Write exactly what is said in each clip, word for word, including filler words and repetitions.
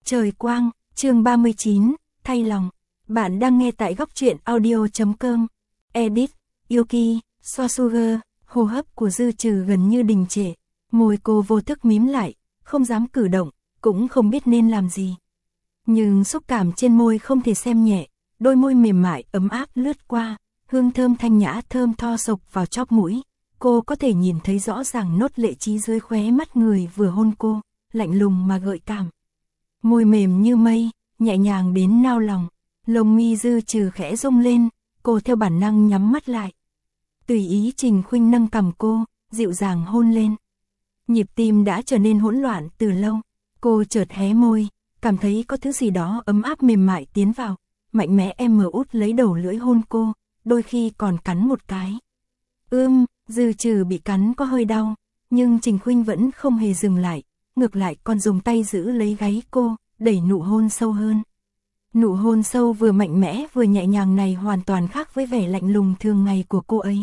Trời quang, chương ba mươi chín, thay lòng. Bạn đang nghe tại góc truyện audio chấm com. Edit, Yuki, Sosuga, hô hấp của Dư Trừ gần như đình trệ. Môi cô vô thức mím lại, không dám cử động, cũng không biết nên làm gì. Nhưng xúc cảm trên môi không thể xem nhẹ, đôi môi mềm mại ấm áp lướt qua, hương thơm thanh nhã thơm tho sộc vào chóp mũi. Cô có thể nhìn thấy rõ ràng nốt lệ trí dưới khóe mắt người vừa hôn cô, lạnh lùng mà gợi cảm. Môi mềm như mây, nhẹ nhàng đến nao lòng, lông mi Dư Trừ khẽ rung lên, cô theo bản năng nhắm mắt lại. Tùy ý Trình Khuynh nâng cằm cô, dịu dàng hôn lên. Nhịp tim đã trở nên hỗn loạn từ lâu, cô chợt hé môi, cảm thấy có thứ gì đó ấm áp mềm mại tiến vào, mạnh mẽ em mở út lấy đầu lưỡi hôn cô, đôi khi còn cắn một cái. Ưm, Dư Trừ bị cắn có hơi đau, nhưng Trình Khuynh vẫn không hề dừng lại, ngược lại còn dùng tay giữ lấy gáy cô, đẩy nụ hôn sâu hơn. Nụ hôn sâu vừa mạnh mẽ vừa nhẹ nhàng này hoàn toàn khác với vẻ lạnh lùng thường ngày của cô ấy.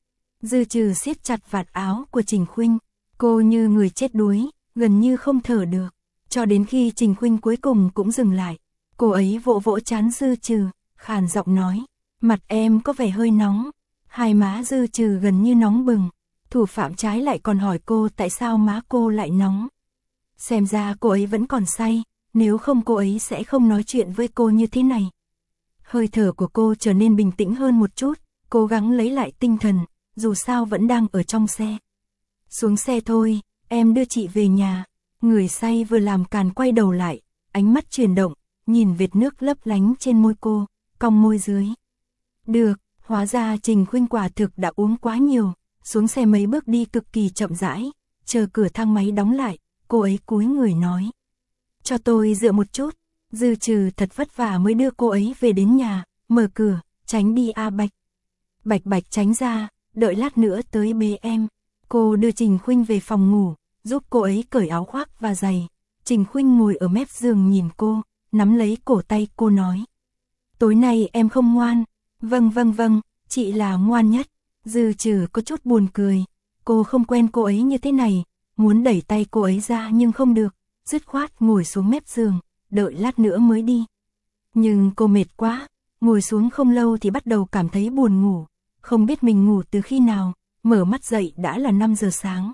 Dư Trừ siết chặt vạt áo của Trình Khuynh, cô như người chết đuối, gần như không thở được, cho đến khi Trình Khuynh cuối cùng cũng dừng lại. Cô ấy vỗ vỗ trán Dư Trừ, khàn giọng nói, mặt em có vẻ hơi nóng. Hai má Dư Trừ gần như nóng bừng, thủ phạm trái lại còn hỏi cô tại sao má cô lại nóng. Xem ra cô ấy vẫn còn say, nếu không cô ấy sẽ không nói chuyện với cô như thế này. Hơi thở của cô trở nên bình tĩnh hơn một chút, cố gắng lấy lại tinh thần, dù sao vẫn đang ở trong xe. Xuống xe thôi, em đưa chị về nhà. Người say vừa làm càn quay đầu lại, ánh mắt chuyển động, nhìn vệt nước lấp lánh trên môi cô, cong môi dưới. Được, hóa ra Trình Khuynh quả thực đã uống quá nhiều, xuống xe mấy bước đi cực kỳ chậm rãi, chờ cửa thang máy đóng lại, cô ấy cúi người nói. Cho tôi dựa một chút. Dư Trừ thật vất vả mới đưa cô ấy về đến nhà, mở cửa, tránh đi A Bạch. Bạch Bạch tránh ra, đợi lát nữa tới bế em. Cô đưa Trình Khuynh về phòng ngủ, giúp cô ấy cởi áo khoác và giày. Trình Khuynh ngồi ở mép giường nhìn cô, nắm lấy cổ tay cô nói. Tối nay em không ngoan. Vâng vâng vâng, chị là ngoan nhất. Dư Trừ có chút buồn cười, cô không quen cô ấy như thế này, muốn đẩy tay cô ấy ra nhưng không được, dứt khoát ngồi xuống mép giường, đợi lát nữa mới đi. Nhưng cô mệt quá, ngồi xuống không lâu thì bắt đầu cảm thấy buồn ngủ, không biết mình ngủ từ khi nào, mở mắt dậy đã là năm giờ sáng.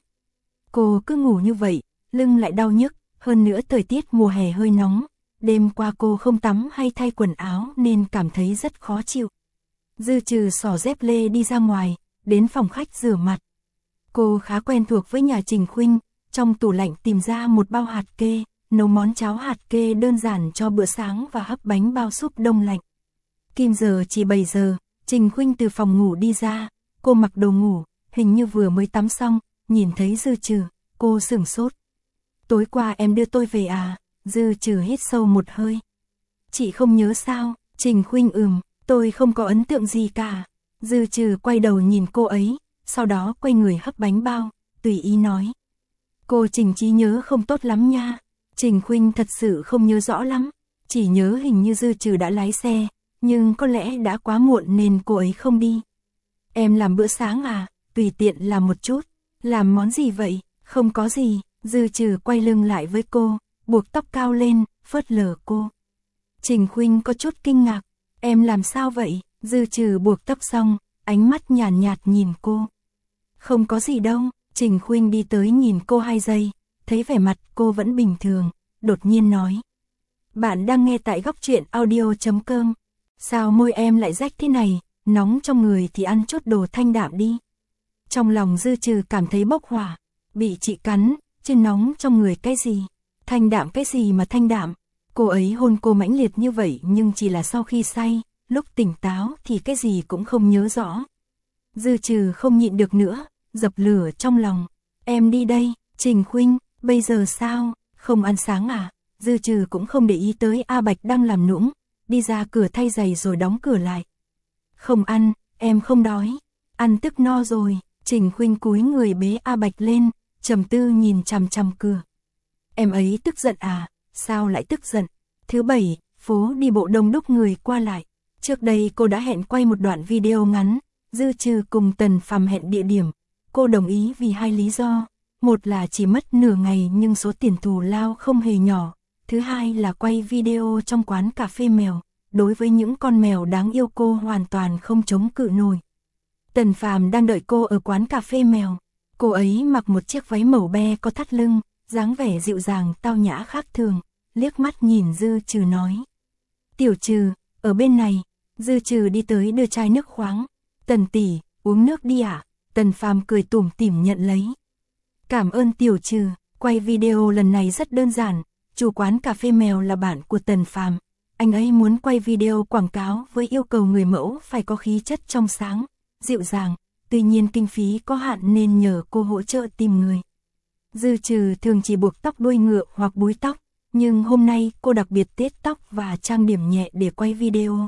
Cô cứ ngủ như vậy, lưng lại đau nhức, hơn nữa thời tiết mùa hè hơi nóng, đêm qua cô không tắm hay thay quần áo nên cảm thấy rất khó chịu. Dư Trừ xỏ dép lê đi ra ngoài, đến phòng khách rửa mặt. Cô khá quen thuộc với nhà Trình Khuynh, trong tủ lạnh tìm ra một bao hạt kê, nấu món cháo hạt kê đơn giản cho bữa sáng và hấp bánh bao súp đông lạnh. Kim giờ chỉ bảy giờ, Trình Khuynh từ phòng ngủ đi ra, cô mặc đồ ngủ, hình như vừa mới tắm xong, nhìn thấy Dư Trừ, cô sửng sốt. Tối qua em đưa tôi về à? Dư Trừ hít sâu một hơi. Chị không nhớ sao? Trình Khuynh ừm, tôi không có ấn tượng gì cả. Dư Trừ quay đầu nhìn cô ấy, sau đó quay người hấp bánh bao, tùy ý nói. Cô Trình trí nhớ không tốt lắm nha. Trình Khuynh thật sự không nhớ rõ lắm, chỉ nhớ hình như Dư Trừ đã lái xe, nhưng có lẽ đã quá muộn nên cô ấy không đi. Em làm bữa sáng à? Tùy tiện làm một chút. Làm món gì vậy? Không có gì. Dư Trừ quay lưng lại với cô, buộc tóc cao lên, phớt lờ cô. Trình Khuynh có chút kinh ngạc. Em làm sao vậy? Dư Trừ buộc tóc xong, ánh mắt nhàn nhạt, nhạt nhìn cô. Không có gì đâu. Trình Khuynh đi tới nhìn cô hai giây, thấy vẻ mặt cô vẫn bình thường, đột nhiên nói. Bạn đang nghe tại góc truyện audio chấm com. Sao môi em lại rách thế này, nóng trong người thì ăn chút đồ thanh đạm đi. Trong lòng Dư Trừ cảm thấy bốc hỏa, bị chị cắn, chứ nóng trong người cái gì, thanh đạm cái gì mà thanh đạm. Cô ấy hôn cô mãnh liệt như vậy nhưng chỉ là sau khi say, lúc tỉnh táo thì cái gì cũng không nhớ rõ. Dư Trừ không nhịn được nữa, dập lửa trong lòng. Em đi đây. Trình Khuynh, bây giờ sao? Không ăn sáng à? Dư Trừ cũng không để ý tới A Bạch đang làm nũng, đi ra cửa thay giày rồi đóng cửa lại. Không ăn, em không đói. Ăn tức no rồi. Trình Khuynh cúi người bế A Bạch lên, trầm tư nhìn chằm chằm cửa. Em ấy tức giận à? Sao lại tức giận? Thứ bảy, phố đi bộ đông đúc người qua lại. Trước đây cô đã hẹn quay một đoạn video ngắn, Dư Trừ cùng Tần Phàm hẹn địa điểm. Cô đồng ý vì hai lý do, một là chỉ mất nửa ngày nhưng số tiền thù lao không hề nhỏ, Thứ hai là quay video trong quán cà phê mèo, đối với những con mèo đáng yêu cô hoàn toàn không chống cự nổi. Tần Phàm đang đợi cô ở quán cà phê mèo. Cô ấy mặc một chiếc váy màu be có thắt lưng, dáng vẻ dịu dàng tao nhã khác thường, liếc mắt nhìn Dư Trừ nói. Tiểu Trừ, ở bên này. Dư Trừ đi tới đưa chai nước khoáng. Tần tỷ, uống nước đi ạ. À? Tần Phàm cười tủm tỉm nhận lấy. Cảm ơn Tiểu Trừ, quay video lần này rất đơn giản. Chủ quán cà phê mèo là bạn của Tần Phàm. Anh ấy muốn quay video quảng cáo với yêu cầu người mẫu phải có khí chất trong sáng, dịu dàng. Tuy nhiên kinh phí có hạn nên nhờ cô hỗ trợ tìm người. Dư Trừ thường chỉ buộc tóc đuôi ngựa hoặc búi tóc, nhưng hôm nay cô đặc biệt tết tóc và trang điểm nhẹ để quay video.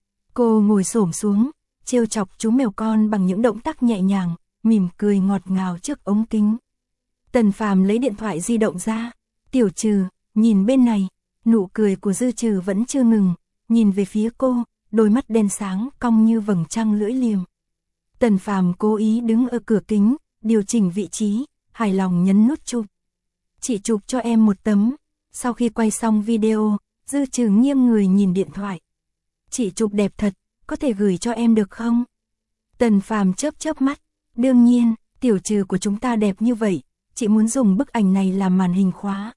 Cô ngồi xổm xuống, trêu chọc chú mèo con bằng những động tác nhẹ nhàng, mỉm cười ngọt ngào trước ống kính. Tần Phàm lấy điện thoại di động ra. Tiểu Trừ, nhìn bên này. Nụ cười của Dư Trừ vẫn chưa ngừng, nhìn về phía cô, đôi mắt đen sáng cong như vầng trăng lưỡi liềm. Tần Phàm cố ý đứng ở cửa kính, điều chỉnh vị trí, hài lòng nhấn nút chụp. Chị chụp cho em một tấm. Sau khi quay xong video, Dư Trừ nghiêng người nhìn điện thoại. Chị chụp đẹp thật, có thể gửi cho em được không? Tần Phàm chớp chớp mắt. Đương nhiên, Tiểu Trừ của chúng ta đẹp như vậy, chị muốn dùng bức ảnh này làm màn hình khóa.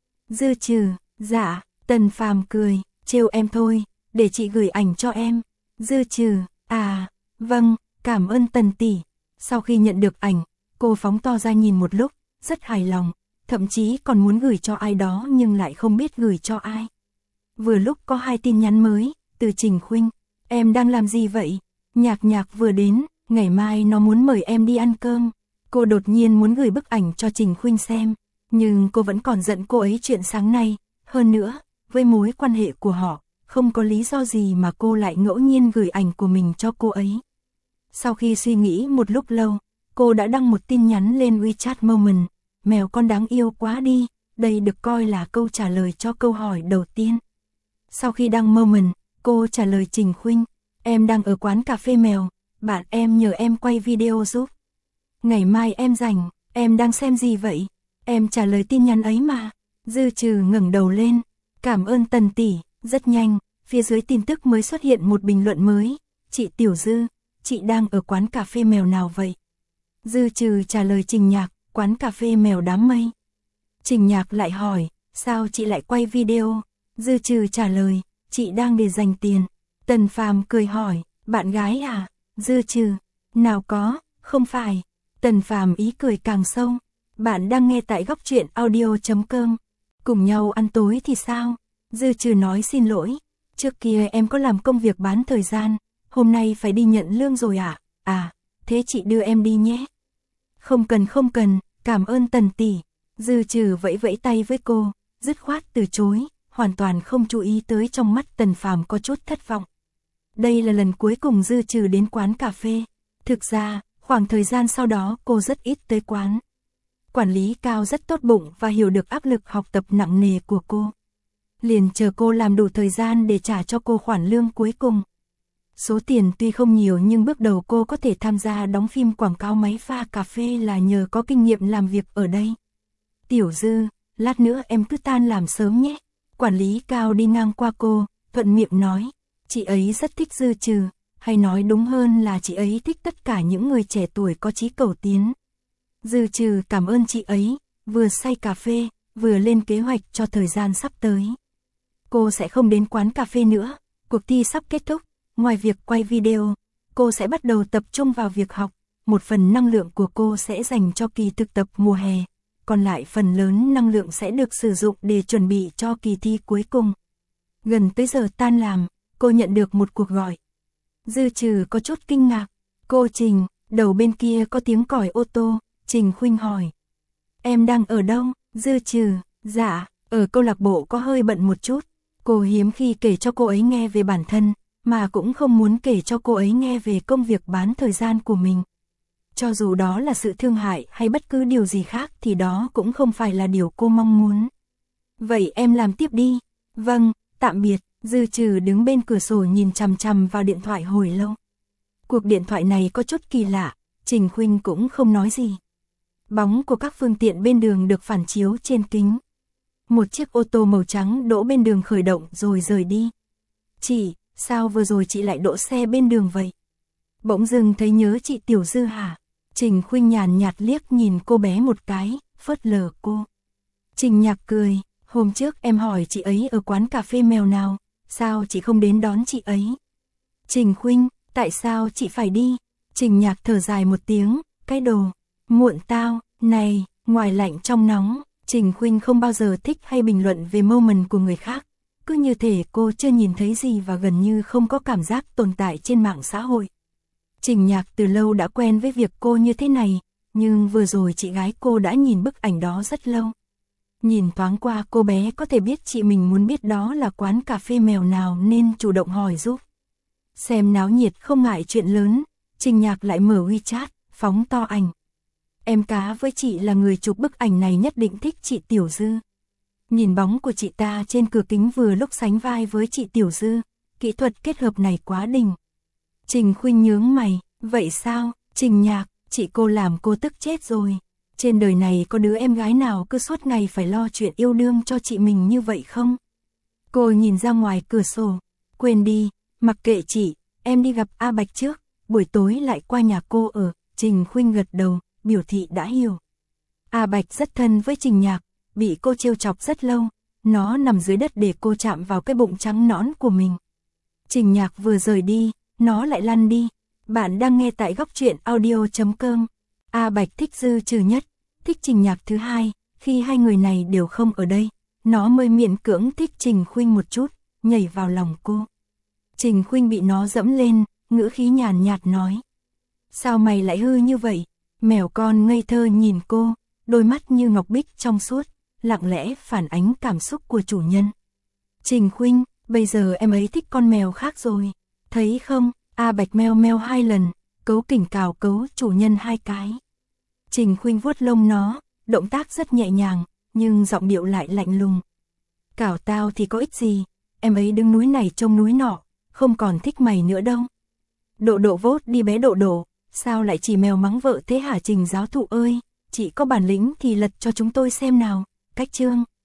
Dư Trừ, dạ. Tần Phàm cười, trêu em thôi, để chị gửi ảnh cho em. Dư Trừ, à, vâng, cảm ơn Tần tỷ. Sau khi nhận được ảnh, cô phóng to ra nhìn một lúc, rất hài lòng, thậm chí còn muốn gửi cho ai đó nhưng lại không biết gửi cho ai. Vừa lúc có hai tin nhắn mới, từ Trình Khuynh. Em đang làm gì vậy? Nhạc Nhạc vừa đến, ngày mai nó muốn mời em đi ăn cơm. Cô đột nhiên muốn gửi bức ảnh cho Trình Khuynh xem, nhưng cô vẫn còn giận cô ấy chuyện sáng nay. Hơn nữa, với mối quan hệ của họ, không có lý do gì mà cô lại ngẫu nhiên gửi ảnh của mình cho cô ấy. Sau khi suy nghĩ một lúc lâu, cô đã đăng một tin nhắn lên WeChat Moment. Mèo con đáng yêu quá đi, đây được coi là câu trả lời cho câu hỏi đầu tiên. Sau khi đăng Moment, cô trả lời Trình Khuynh. Em đang ở quán cà phê mèo, bạn em nhờ em quay video giúp. Ngày mai em rảnh, em đang xem gì vậy? Em trả lời tin nhắn ấy mà. Dư Trừ ngẩng đầu lên. Cảm ơn Tần tỷ. Rất nhanh, phía dưới tin tức mới xuất hiện một bình luận mới. Chị Tiểu Dư, chị đang ở quán cà phê mèo nào vậy? Dư Trừ trả lời Trình Nhạc, quán cà phê mèo đám mây. Trình Nhạc lại hỏi, sao chị lại quay video? Dư Trừ trả lời, chị đang để dành tiền. Tần Phàm cười hỏi, bạn gái à? Dư Trừ, nào có, không phải. Tần Phàm ý cười càng sâu. Bạn đang nghe tại góc truyện audio chấm com. Cùng nhau ăn tối thì sao? Dư Trừ nói xin lỗi. Trước kia em có làm công việc bán thời gian, hôm nay phải đi nhận lương rồi ạ. À? à, thế chị đưa em đi nhé. Không cần không cần, cảm ơn Tần tỷ. Dư Trừ vẫy vẫy tay với cô, dứt khoát từ chối, hoàn toàn không chú ý tới trong mắt Tần Phàm có chút thất vọng. Đây là lần cuối cùng Dư Trừ đến quán cà phê. Thực ra, khoảng thời gian sau đó cô rất ít tới quán. Quản lý Cao rất tốt bụng và hiểu được áp lực học tập nặng nề của cô. Liền chờ cô làm đủ thời gian để trả cho cô khoản lương cuối cùng. Số tiền tuy không nhiều nhưng bước đầu cô có thể tham gia đóng phim quảng cáo máy pha cà phê là nhờ có kinh nghiệm làm việc ở đây. Tiểu Dư, lát nữa em cứ tan làm sớm nhé. Quản lý Cao đi ngang qua cô, thuận miệng nói. Chị ấy rất thích Dư Trừ, hay nói đúng hơn là chị ấy thích tất cả những người trẻ tuổi có chí cầu tiến. Dư Trừ cảm ơn chị ấy, vừa say cà phê, vừa lên kế hoạch cho thời gian sắp tới. Cô sẽ không đến quán cà phê nữa, cuộc thi sắp kết thúc, ngoài việc quay video, cô sẽ bắt đầu tập trung vào việc học, một phần năng lượng của cô sẽ dành cho kỳ thực tập mùa hè, còn lại phần lớn năng lượng sẽ được sử dụng để chuẩn bị cho kỳ thi cuối cùng. Gần tới giờ tan làm, cô nhận được một cuộc gọi. Dư Trừ có chút kinh ngạc. Cô Trình, đầu bên kia có tiếng còi ô tô. Trình Khuynh hỏi. Em đang ở đâu? Dư Trừ, dạ, ở câu lạc bộ có hơi bận một chút. Cô hiếm khi kể cho cô ấy nghe về bản thân, mà cũng không muốn kể cho cô ấy nghe về công việc bán thời gian của mình. Cho dù đó là sự thương hại hay bất cứ điều gì khác thì đó cũng không phải là điều cô mong muốn. Vậy em làm tiếp đi. Vâng, tạm biệt. Dư Trừ đứng bên cửa sổ nhìn chằm chằm vào điện thoại hồi lâu. Cuộc điện thoại này có chút kỳ lạ, Trình Khuynh cũng không nói gì. Bóng của các phương tiện bên đường được phản chiếu trên kính. một chiếc ô tô màu trắng đỗ bên đường khởi động rồi rời đi. Chị, sao vừa rồi chị lại đỗ xe bên đường vậy? Bỗng dưng thấy nhớ chị Tiểu Dư hả? Trình Khuynh nhàn nhạt liếc nhìn cô bé một cái, phớt lờ cô. Trình Nhạc cười, hôm trước em hỏi chị ấy ở quán cà phê mèo nào, sao chị không đến đón chị ấy? Trình Khuynh, tại sao chị phải đi? Trình Nhạc thở dài một tiếng, cái đồ, muộn tao, này, ngoài lạnh trong nóng. Trình Khuynh không bao giờ thích hay bình luận về moment của người khác, cứ như thể cô chưa nhìn thấy gì và gần như không có cảm giác tồn tại trên mạng xã hội. Trình Nhạc từ lâu đã quen với việc cô như thế này, nhưng vừa rồi chị gái cô đã nhìn bức ảnh đó rất lâu. Nhìn thoáng qua cô bé có thể biết chị mình muốn biết đó là quán cà phê mèo nào nên chủ động hỏi giúp. Xem náo nhiệt không ngại chuyện lớn, Trình Nhạc lại mở WeChat, phóng to ảnh. Em cá với chị là người chụp bức ảnh này nhất định thích chị Tiểu Dư. Nhìn bóng của chị ta trên cửa kính vừa lúc sánh vai với chị Tiểu Dư, kỹ thuật kết hợp này quá đỉnh. Trình Khuynh nhướng mày, vậy sao, Trình Nhạc, chị cô làm cô tức chết rồi. Trên đời này có đứa em gái nào cứ suốt ngày phải lo chuyện yêu đương cho chị mình như vậy không? Cô nhìn ra ngoài cửa sổ, quên đi, mặc kệ chị, em đi gặp A Bạch trước, buổi tối lại qua nhà cô ở. Trình Khuynh gật đầu, biểu thị đã hiểu. A Bạch rất thân với Trình Nhạc, bị cô trêu chọc rất lâu, nó nằm dưới đất để cô chạm vào cái bụng trắng nõn của mình. Trình Nhạc vừa rời đi, nó lại lăn đi. Bạn đang nghe tại góc truyện audio chấm com. A Bạch thích Dư Trừ nhất, thích Trình Nhạc thứ hai, khi hai người này đều không ở đây, nó mới miễn cưỡng thích Trình Khuynh một chút, nhảy vào lòng cô. Trình Khuynh bị nó dẫm lên, ngữ khí nhàn nhạt nói. Sao mày lại hư như vậy? Mèo con ngây thơ nhìn cô, đôi mắt như ngọc bích trong suốt, lặng lẽ phản ánh cảm xúc của chủ nhân. Trình Khuynh, bây giờ em ấy thích con mèo khác rồi, thấy không? A Bạch meo meo hai lần, cấu kỉnh cào cấu chủ nhân hai cái. Trình Khuynh vuốt lông nó, động tác rất nhẹ nhàng, nhưng giọng điệu lại lạnh lùng. Cào tao thì có ích gì, em ấy đứng núi này trông núi nọ, không còn thích mày nữa đâu. Độ độ vốt đi bé Độ Độ, sao lại chỉ mèo mắng vợ thế hả Trình giáo thụ ơi, chị có bản lĩnh thì lật cho chúng tôi xem nào. Cách chương